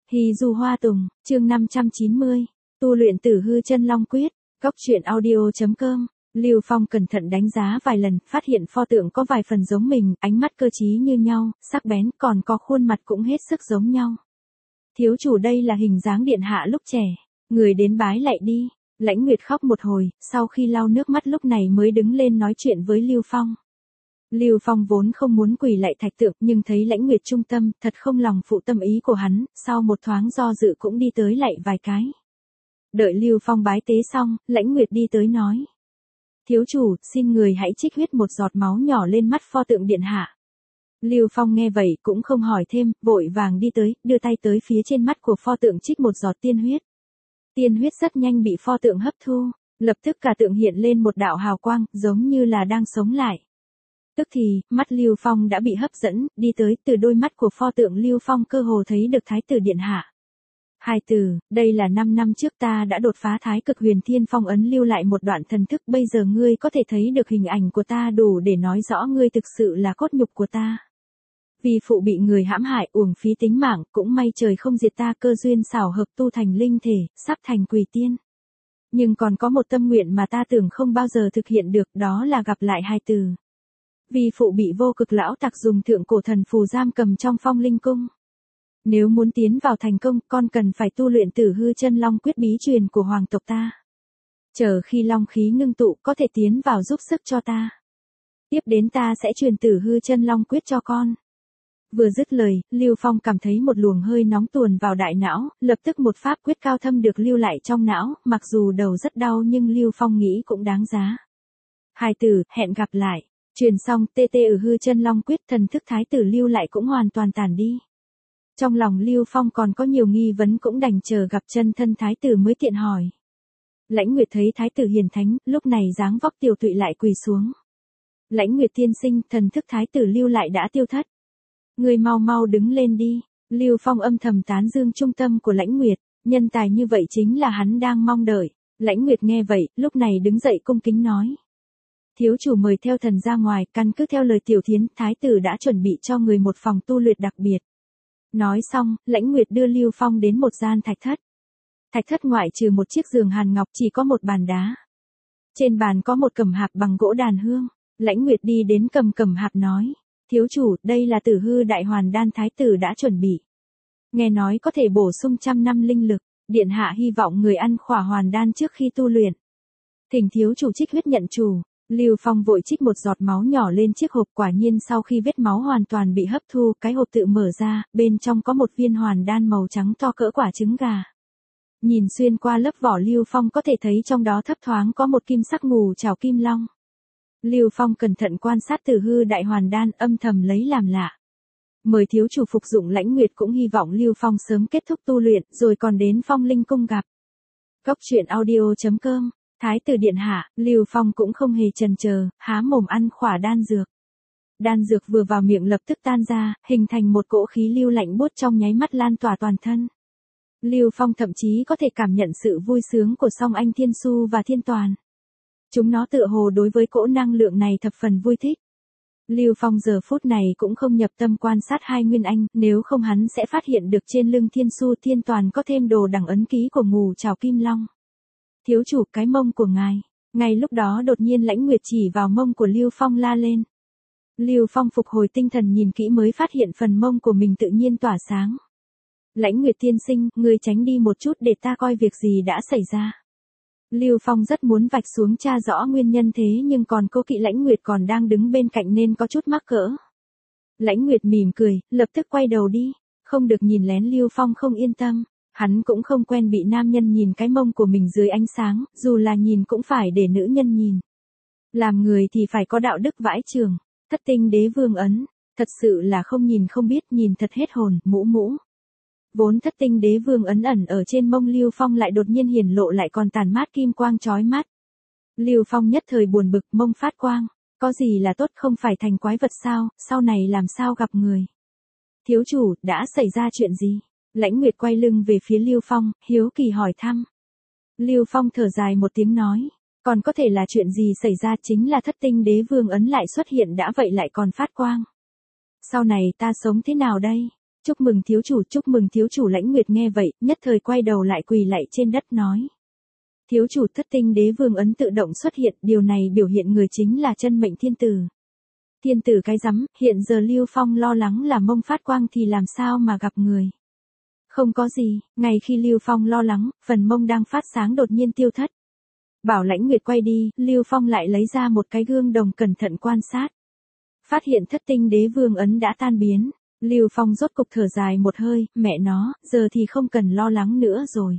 Hì dù hoa tùng, chương 590, tu luyện Tử Hư Chân Long Quyết, góc truyện audio.com. Lưu Phong cẩn thận đánh giá vài lần, phát hiện pho tượng có vài phần giống mình, ánh mắt cơ trí như nhau, sắc bén, còn có khuôn mặt cũng hết sức giống nhau. Thiếu chủ, đây là hình dáng điện hạ lúc trẻ, người đến bái lại đi. Lãnh Nguyệt khóc một hồi, sau khi lau nước mắt lúc này mới đứng lên nói chuyện với Lưu Phong. Lưu Phong vốn không muốn quỳ lạy thạch tượng, nhưng thấy Lãnh Nguyệt trung tâm, thật không lòng phụ tâm ý của hắn, sau một thoáng do dự cũng đi tới lạy vài cái. Đợi Lưu Phong bái tế xong, Lãnh Nguyệt đi tới nói: thiếu chủ, xin người hãy trích huyết một giọt máu nhỏ lên mắt pho tượng điện hạ. Lưu Phong nghe vậy cũng không hỏi thêm, vội vàng đi tới, đưa tay tới phía trên mắt của pho tượng trích một giọt tiên huyết. Tiên huyết rất nhanh bị pho tượng hấp thu, lập tức cả tượng hiện lên một đạo hào quang, giống như là đang sống lại. Tức thì, mắt Lưu Phong đã bị hấp dẫn, đi tới, từ đôi mắt của pho tượng Lưu Phong cơ hồ thấy được Thái tử điện hạ. Hài tử, đây là 5 năm trước ta đã đột phá Thái Cực Huyền Thiên Phong ấn lưu lại một đoạn thần thức, bây giờ ngươi có thể thấy được hình ảnh của ta đủ để nói rõ ngươi thực sự là cốt nhục của ta. Vì phụ bị người hãm hại, uổng phí tính mạng, cũng may trời không diệt ta, cơ duyên xảo hợp tu thành linh thể, sắp thành quỷ tiên. Nhưng còn có một tâm nguyện mà ta tưởng không bao giờ thực hiện được, đó là gặp lại hài tử. Vì phụ bị vô cực lão tặc dùng thượng cổ thần phù giam cầm trong Phong Linh Cung. Nếu muốn tiến vào thành công, con cần phải tu luyện Tử Hư Chân Long Quyết bí truyền của hoàng tộc ta. Chờ khi long khí ngưng tụ, có thể tiến vào giúp sức cho ta. Tiếp đến ta sẽ truyền Tử Hư Chân Long Quyết cho con. Vừa dứt lời, Lưu Phong cảm thấy một luồng hơi nóng tuồn vào đại não, lập tức một pháp quyết cao thâm được lưu lại trong não, mặc dù đầu rất đau nhưng Lưu Phong nghĩ cũng đáng giá. Hài tử, hẹn gặp lại. Truyền xong Hư Chân Long Quyết, thần thức thái tử lưu lại cũng hoàn toàn tản đi. Trong lòng Lưu Phong còn có nhiều nghi vấn, cũng đành chờ gặp chân thân thái tử mới tiện hỏi. Lãnh Nguyệt thấy thái tử hiền thánh, lúc này dáng vóc tiều tụy lại quỳ xuống. Lãnh Nguyệt tiên sinh, thần thức thái tử lưu lại đã tiêu thất. Người mau mau đứng lên đi. Lưu Phong âm thầm tán dương trung tâm của Lãnh Nguyệt, nhân tài như vậy chính là hắn đang mong đợi. Lãnh Nguyệt nghe vậy, lúc này đứng dậy cung kính nói: thiếu chủ mời theo thần ra ngoài, căn cứ theo lời tiểu thiến, thái tử đã chuẩn bị cho người một phòng tu luyện đặc biệt. Nói xong, Lãnh Nguyệt đưa Lưu Phong đến một gian thạch thất. Thạch thất ngoại trừ một chiếc giường hàn ngọc, chỉ có một bàn đá. Trên bàn có một cẩm hạp bằng gỗ đàn hương. Lãnh Nguyệt đi đến cầm cẩm hạp nói: thiếu chủ, đây là Tử Hư Đại Hoàn Đan thái tử đã chuẩn bị. Nghe nói có thể bổ sung 100 năm linh lực, điện hạ hy vọng người ăn khỏa hoàn đan trước khi tu luyện. Thỉnh thiếu chủ trích huyết nhận chủ. Lưu Phong vội trích một giọt máu nhỏ lên chiếc hộp, quả nhiên sau khi vết máu hoàn toàn bị hấp thu, cái hộp tự mở ra, bên trong có một viên hoàn đan màu trắng to cỡ quả trứng gà. Nhìn xuyên qua lớp vỏ, Lưu Phong có thể thấy trong đó thấp thoáng có một kim sắc ngù trảo kim long. Lưu Phong cẩn thận quan sát Tử Hư Đại Hoàn Đan, âm thầm lấy làm lạ. Mời thiếu chủ phục dụng. Lãnh Nguyệt cũng hy vọng Lưu Phong sớm kết thúc tu luyện, rồi còn đến Phong Linh Cung gặp. Góc truyện audio.com. Thái tử điện hạ, Lưu Phong cũng không hề chần chờ, há mồm ăn khỏa đan dược. Đan dược vừa vào miệng lập tức tan ra, hình thành một cỗ khí lưu lạnh buốt, trong nháy mắt lan tỏa toàn thân. Lưu Phong thậm chí có thể cảm nhận sự vui sướng của Song Anh Thiên Su và Thiên Toàn. Chúng nó tựa hồ đối với cỗ năng lượng này thập phần vui thích. Lưu Phong giờ phút này cũng không nhập tâm quan sát hai nguyên anh, nếu không hắn sẽ phát hiện được trên lưng Thiên Su Thiên Toàn có thêm đồ đằng ấn ký của ngù trảo kim long. Thiếu chủ, cái mông của ngài. Ngay lúc đó đột nhiên Lãnh Nguyệt chỉ vào mông của Lưu Phong la lên. Lưu Phong phục hồi tinh thần, nhìn kỹ mới phát hiện phần mông của mình tự nhiên tỏa sáng. Lãnh Nguyệt tiên sinh, ngươi tránh đi một chút để ta coi việc gì đã xảy ra. Lưu Phong rất muốn vạch xuống tra rõ nguyên nhân, thế nhưng còn cô kỵ Lãnh Nguyệt còn đang đứng bên cạnh nên có chút mắc cỡ. Lãnh Nguyệt mỉm cười, lập tức quay đầu đi. Không được nhìn lén, Lưu Phong không yên tâm. Hắn cũng không quen bị nam nhân nhìn cái mông của mình dưới ánh sáng, dù là nhìn cũng phải để nữ nhân nhìn. Làm người thì phải có đạo đức vãi chưởng. Thất tinh đế vương ấn, thật sự là không nhìn không biết, nhìn thật hết hồn, mũ mũ. Vốn thất tinh đế vương ấn ẩn ở trên mông Lưu Phong lại đột nhiên hiển lộ, lại còn tàn mát kim quang chói mắt. Lưu Phong nhất thời buồn bực, mông phát quang, có gì là tốt, không phải thành quái vật sao, sau này làm sao gặp người. Thiếu chủ, đã xảy ra chuyện gì? Lãnh Nguyệt quay lưng về phía Lưu Phong, hiếu kỳ hỏi thăm. Lưu Phong thở dài một tiếng nói: còn có thể là chuyện gì xảy ra, chính là thất tinh đế vương ấn lại xuất hiện đã vậy lại còn phát quang. Sau này ta sống thế nào đây? Chúc mừng thiếu chủ, chúc mừng thiếu chủ. Lãnh Nguyệt nghe vậy, nhất thời quay đầu lại quỳ lạy trên đất nói. Thiếu chủ, Thất Tinh Đế Vương ấn tự động xuất hiện, điều này biểu hiện người chính là chân mệnh thiên tử. Thiên tử cái rắm, hiện giờ Lưu Phong lo lắng là mông phát quang thì làm sao mà gặp người. Không có gì, ngay khi Lưu Phong lo lắng, phần mông đang phát sáng đột nhiên tiêu thất. Bảo Lãnh Nguyệt quay đi, Lưu Phong lại lấy ra một cái gương đồng cẩn thận quan sát. Phát hiện Thất Tinh Đế Vương ấn đã tan biến. Lưu Phong rốt cục thở dài một hơi, mẹ nó, giờ thì không cần lo lắng nữa rồi.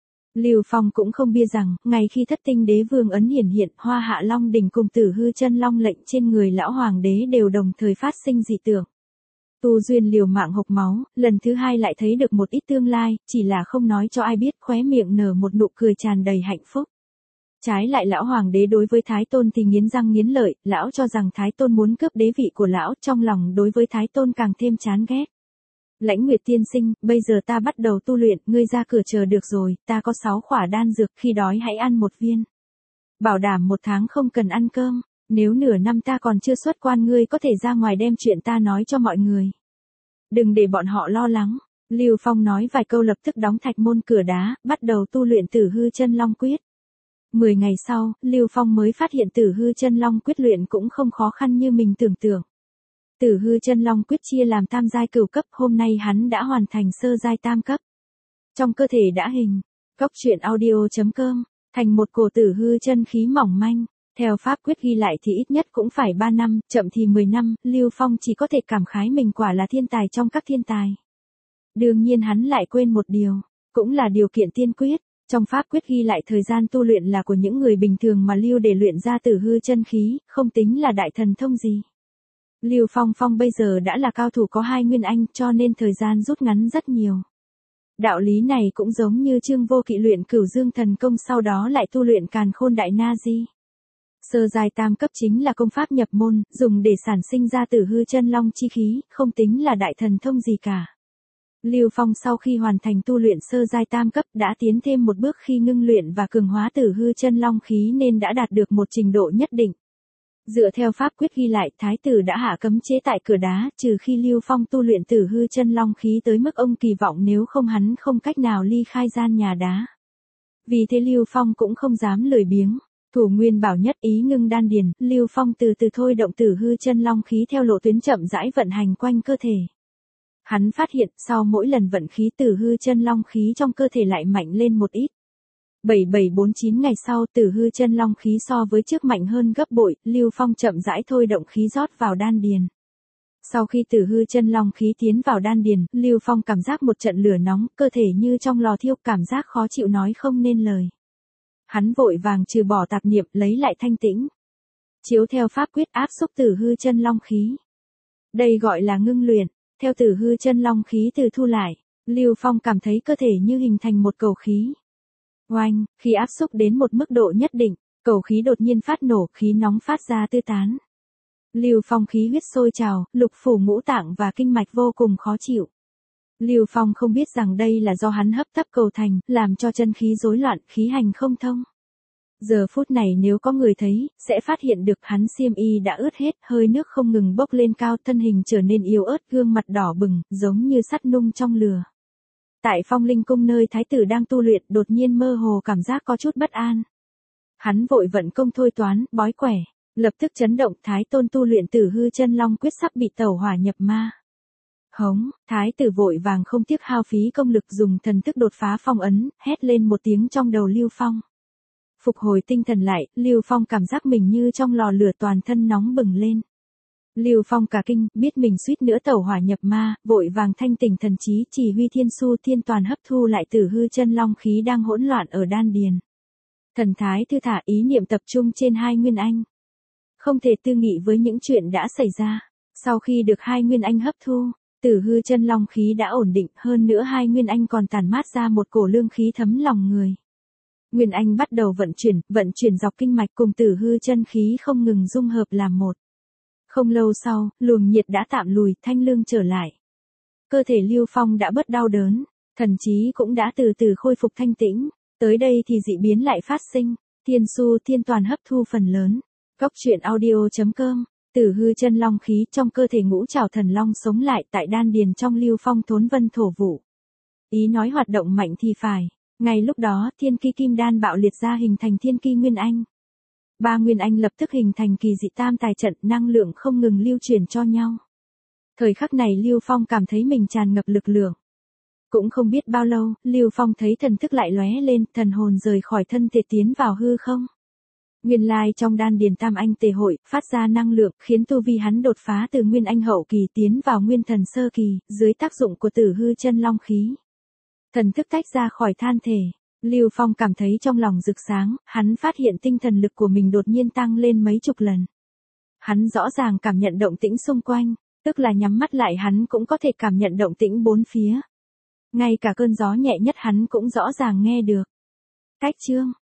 Lưu Phong cũng không bia rằng, ngay khi Thất Tinh Đế Vương ấn hiển hiện, Hoa Hạ Long đỉnh cùng Tử Hư Chân Long lệnh trên người lão hoàng đế đều đồng thời phát sinh dị tượng. Tu Duyên liều mạng hộc máu, lần thứ hai lại thấy được một ít tương lai, chỉ là không nói cho ai biết, khóe miệng nở một nụ cười tràn đầy hạnh phúc. Trái lại lão hoàng đế đối với Thái Tôn thì nghiến răng nghiến lợi, lão cho rằng Thái Tôn muốn cướp đế vị của lão, trong lòng đối với Thái Tôn càng thêm chán ghét. Lãnh Nguyệt tiên sinh, bây giờ ta bắt đầu tu luyện, ngươi ra cửa chờ được rồi, ta có 6 khỏa đan dược, khi đói hãy ăn một viên. Bảo đảm 1 tháng không cần ăn cơm, nếu nửa năm ta còn chưa xuất quan ngươi có thể ra ngoài đem chuyện ta nói cho mọi người. Đừng để bọn họ lo lắng. Lưu Phong nói vài câu lập tức đóng thạch môn cửa đá, bắt đầu tu luyện Tử Hư Chân Long Quyết. 10 ngày sau, Lưu Phong mới phát hiện Tử Hư Chân Long Quyết luyện cũng không khó khăn như mình tưởng tượng. Tử Hư Chân Long Quyết chia làm tam giai cửu cấp, hôm nay hắn đã hoàn thành sơ giai tam cấp. Trong cơ thể đã hình, Cốc Truyện Audio.com, thành một cổ Tử Hư chân khí mỏng manh. Theo pháp quyết ghi lại thì ít nhất cũng phải 3 năm, chậm thì 10 năm, Lưu Phong chỉ có thể cảm khái mình quả là thiên tài trong các thiên tài. Đương nhiên hắn lại quên một điều, cũng là điều kiện tiên quyết. Trong pháp quyết ghi lại thời gian tu luyện là của những người bình thường mà Lưu để luyện ra Tử Hư chân khí, không tính là đại thần thông gì. Lưu Phong bây giờ đã là cao thủ có 2 nguyên anh, cho nên thời gian rút ngắn rất nhiều. Đạo lý này cũng giống như Trương Vô Kỵ luyện Cửu Dương thần công sau đó lại tu luyện Càn Khôn Đại Na Di. Sơ giai tam cấp chính là công pháp nhập môn, dùng để sản sinh ra Tử Hư Chân Long chi khí, không tính là đại thần thông gì cả. Lưu Phong sau khi hoàn thành tu luyện sơ giai tam cấp đã tiến thêm một bước khi ngưng luyện và cường hóa Tử Hư Chân Long khí nên đã đạt được một trình độ nhất định. Dựa theo pháp quyết ghi lại, Thái tử đã hạ cấm chế tại cửa đá, trừ khi Lưu Phong tu luyện Tử Hư Chân Long khí tới mức ông kỳ vọng, nếu không hắn không cách nào ly khai gian nhà đá. Vì thế Lưu Phong cũng không dám lười biếng. Thủ nguyên bảo nhất ý ngưng đan điền, Lưu Phong từ từ thôi động Tử Hư Chân Long khí theo lộ tuyến chậm rãi vận hành quanh cơ thể. Hắn phát hiện sau mỗi lần vận khí Tử Hư Chân Long khí trong cơ thể lại mạnh lên một ít. 7749 ngày sau, Tử Hư Chân Long khí so với trước mạnh hơn gấp bội, Lưu Phong chậm rãi thôi động khí rót vào đan điền. Sau khi Tử Hư Chân Long khí tiến vào đan điền, Lưu Phong cảm giác một trận lửa nóng, cơ thể như trong lò thiêu, cảm giác khó chịu nói không nên lời. Hắn vội vàng trừ bỏ tạp niệm, lấy lại thanh tĩnh. Chiếu theo pháp quyết áp xúc Tử Hư Chân Long khí. Đây gọi là ngưng luyện. Theo Tử Hư Chân Long khí từ thu lại, Lưu Phong cảm thấy cơ thể như hình thành một cầu khí. Oanh, khi áp xúc đến một mức độ nhất định, cầu khí đột nhiên phát nổ, khí nóng phát ra tứ tán. Lưu Phong khí huyết sôi trào, lục phủ ngũ tạng và kinh mạch vô cùng khó chịu. Lưu Phong không biết rằng đây là do hắn hấp tấp cầu thành, làm cho chân khí rối loạn, khí hành không thông. Giờ phút này nếu có người thấy, sẽ phát hiện được hắn xiêm y đã ướt hết, hơi nước không ngừng bốc lên cao, thân hình trở nên yếu ớt, gương mặt đỏ bừng, giống như sắt nung trong lửa. Tại Phong Linh Cung nơi thái tử đang tu luyện, đột nhiên mơ hồ cảm giác có chút bất an. Hắn vội vận công thôi toán, bói quẻ, lập tức chấn động, Thái Tôn tu luyện Tử Hư Chân Long quyết sắp bị tẩu hỏa nhập ma. Hống, thái tử vội vàng không tiếc hao phí công lực dùng thần thức đột phá phong ấn, hét lên một tiếng trong đầu Lưu Phong. Phục hồi tinh thần lại, Lưu Phong cảm giác mình như trong lò lửa, toàn thân nóng bừng lên. Lưu Phong cả kinh, biết mình suýt nữa tẩu hỏa nhập ma, vội vàng thanh tỉnh thần trí, chỉ huy Thiên Su Thiên Toàn hấp thu lại Tử Hư Chân Long khí đang hỗn loạn ở đan điền. Thần thái thư thả, ý niệm tập trung trên 2 nguyên anh. Không thể tư nghị với những chuyện đã xảy ra. Sau khi được 2 nguyên anh hấp thu, Tử Hư Chân Long khí đã ổn định, hơn nữa 2 nguyên anh còn tản mát ra một cổ lương khí thấm lòng người. Nguyên anh bắt đầu vận chuyển dọc kinh mạch cùng Tử Hư chân khí không ngừng dung hợp làm một. Không lâu sau, luồng nhiệt đã tạm lùi, thanh lương trở lại. Cơ thể Lưu Phong đã bớt đau đớn, thần trí cũng đã từ từ khôi phục thanh tĩnh. Tới đây thì dị biến lại phát sinh, Thiên Su Thiên Toàn hấp thu phần lớn. Cốc Truyện Audio.com Tử hư chân long khí trong cơ thể ngũ trảo thần long sống lại tại đan điền trong Lưu Phong thốn vân thổ vụ. Ý nói hoạt động mạnh thì phải. Ngay lúc đó, thiên ki kim đan bạo liệt ra hình thành thiên ki nguyên anh. Ba nguyên anh lập tức hình thành kỳ dị tam tài trận, năng lượng không ngừng lưu truyền cho nhau. Thời khắc này Lưu Phong cảm thấy mình tràn ngập lực lượng. Cũng không biết bao lâu, Lưu Phong thấy thần thức lại lóe lên, thần hồn rời khỏi thân thể tiến vào hư không. Nguyên lai trong đan điền tam anh tề hội, phát ra năng lượng, khiến tu vi hắn đột phá từ nguyên anh hậu kỳ tiến vào nguyên thần sơ kỳ, dưới tác dụng của tử hư chân long khí. Thần thức tách ra khỏi than thể. Lưu Phong cảm thấy trong lòng rực sáng, hắn phát hiện tinh thần lực của mình đột nhiên tăng lên mấy chục lần. Hắn rõ ràng cảm nhận động tĩnh xung quanh, tức là nhắm mắt lại hắn cũng có thể cảm nhận động tĩnh bốn phía. Ngay cả cơn gió nhẹ nhất hắn cũng rõ ràng nghe được. Cách chương